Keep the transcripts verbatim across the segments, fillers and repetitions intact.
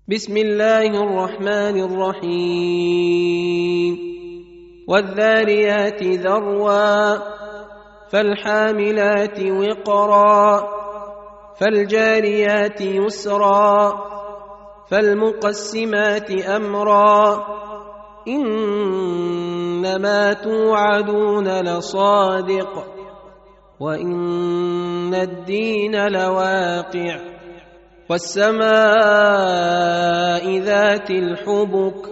بسم الله الرحمن الرحيم والذاريات ذروا فالحاملات وقرا فالجاريات يسرا فالمقسمات أمرا إنما توعدون لصادق وإن الدين لواقع والسماء ذات الحبك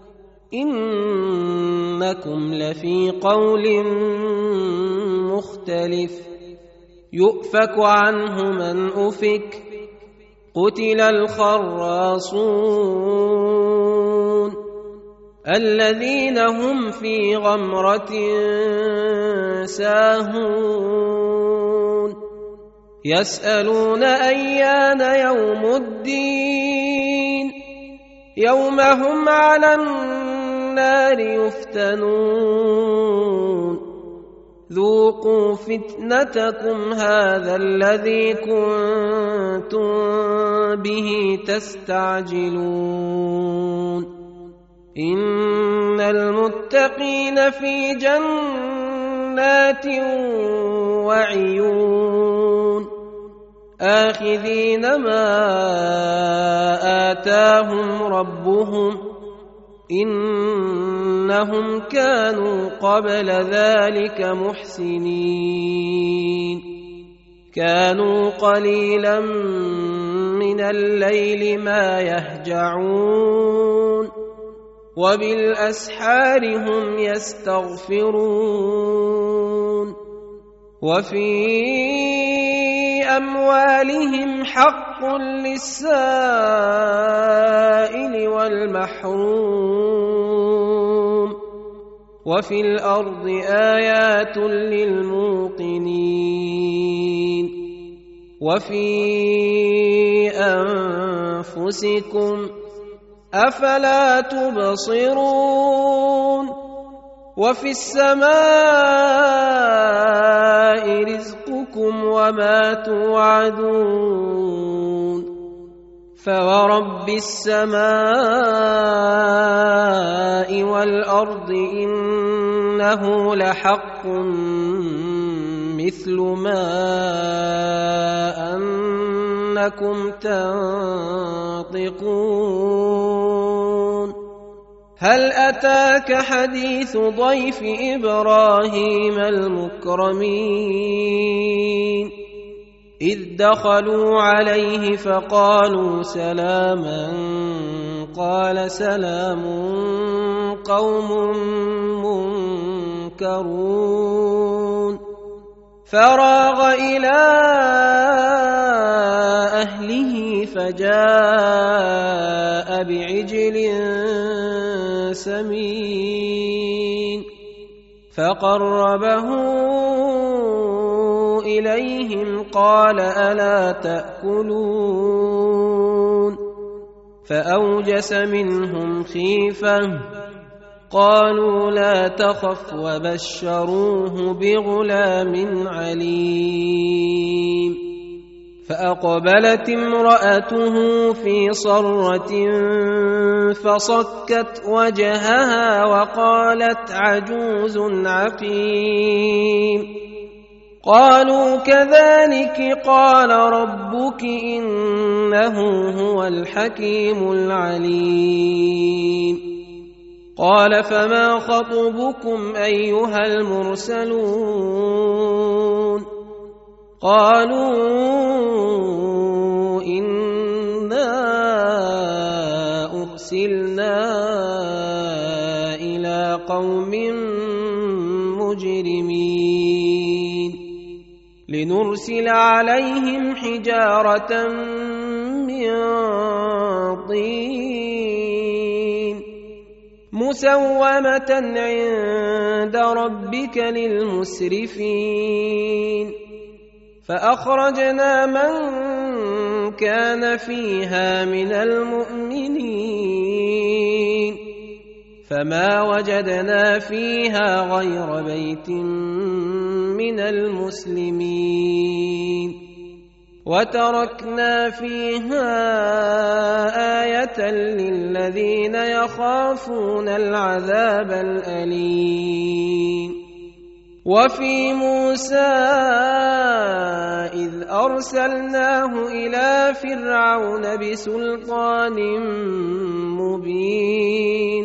إنكم لفي قول مختلف يؤفك عنه من أفك قتل الخراصون الذين هم في غمرة ساهون يسألون أيان يوم الدين يوم هم على النار يفتنون ذوقوا فتنتكم هذا الذي كنتم به تستعجلون إن المتقين في جنات وعيون آخذين ما آتاهم ربهم إنهم كانوا قبل ذلك محسنين كانوا قليلا من الليل ما يهجعون وبالأسحار هم يستغفرون وفي أموالهم حق للسائل والمحروم وفي الأرض آيات للموقنين وفي أنفسكم أفلا تبصرون وفي السماء رزقكم وما توعدون فورب السماء والأرض إنه لحق مثل ما أنكم تنطقون هل أتاك حديث ضيف إبراهيم المكرمين إذ دخلوا عليه فقالوا سلاما قال سلام قوم منكرون فراغ إلى أهله فجاء بعجل سمين فقربه إليهم قال ألا تأكلون فأوجس منهم خيفة قالوا لا تخف وبشروه بغلام عليم فأقبلت امرأته في صرة فصكت وجهها وقالت عجوز عقيم قالوا كذلك قال ربك إنه هو الحكيم العليم قال فما خطبكم أيها المرسلون قالوا إنا أرسلنا إلى قوم مجرمين لنرسل عليهم حجارة من طين مسومة عند ربك للمسرفين فأخرجنا من كان فيها من المؤمنين فما وجدنا فيها غير بيت من المسلمين وتركنا فيها آية آية للذين يخافون العذاب الأليم. وفي موسى إذ أرسلناه إلى فرعون بسلطان مبين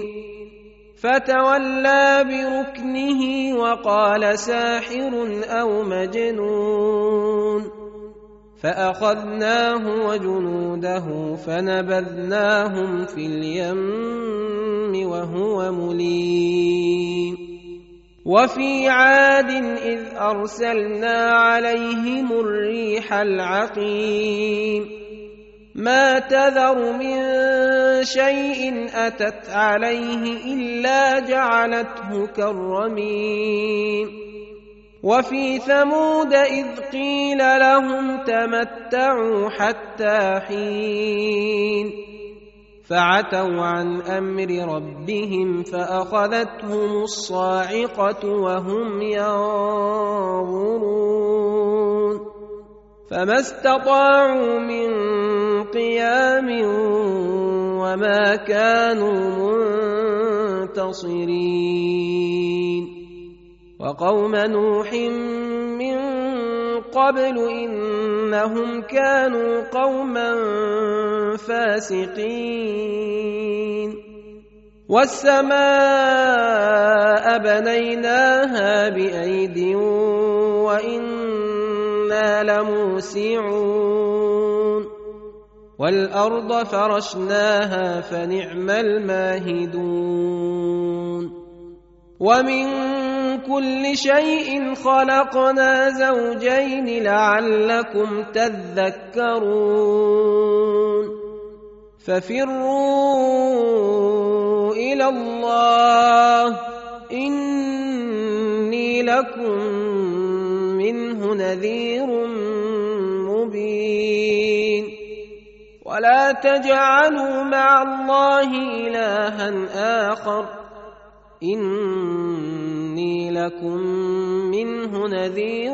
فتولى بركنه وقال ساحر أو مجنون فأخذناه وجنوده فنبذناهم في اليم وهو مليم. وفي عاد إذ أرسلنا عليهم الريح العقيم ما تذر من شيء أتت عليه إلا جعلته كالرميم. وفي ثمود إذ قيل لهم تمتعوا حتى حين فعتوا عن أمر ربهم فأخذتهم الصاعقة وهم ينظرون فما استطاعوا من قيام وما كانوا منتصرين. وقوم نوح من قبل إنهم كانوا قوما فاسقين. والسماء بنيناها بأيد وإنا لموسعون والأرض فرشناها فنعم الماهدون. ومن كل شيء خلقنا زوجين لعلكم تذكرون. ففروا إلى الله إني لكم منه نذير مبين. ولا تجعلوا مع الله إلها آخر إني لكم منه نذير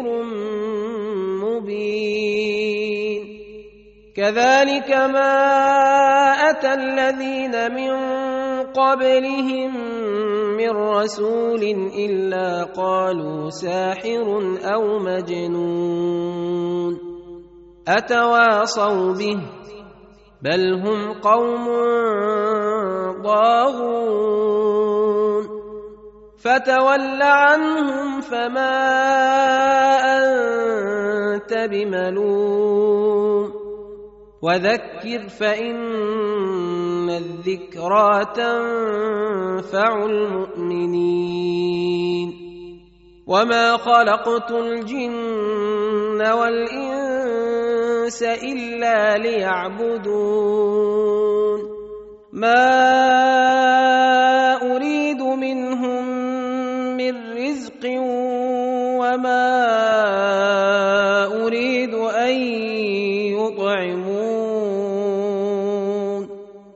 مبين. كذلك ما أتى الذين من قبلهم من رسول إلا قالوا ساحر أو مجنون أتواصوا به بل هم قوم ضاغون. فتول عنهم فما أنت بملوم وذكر فإن الذكرى تنفع المؤمنين. وما خلقت الجن والإنس إلا ليعبدون ما أريد منهم من رزق وما أريد أن يطعمون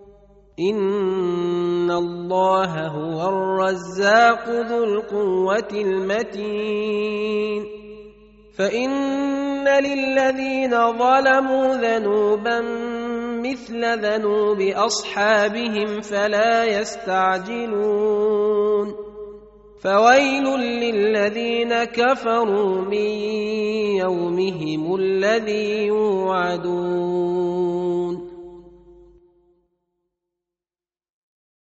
إن الله هو الرزاق ذو القوة المتين. فإن للذين ظلموا ذنوبا مثل ذنوب أصحابهم فلا يستعجلون. فويل للذين كفروا من يومهم الذي يوعدون.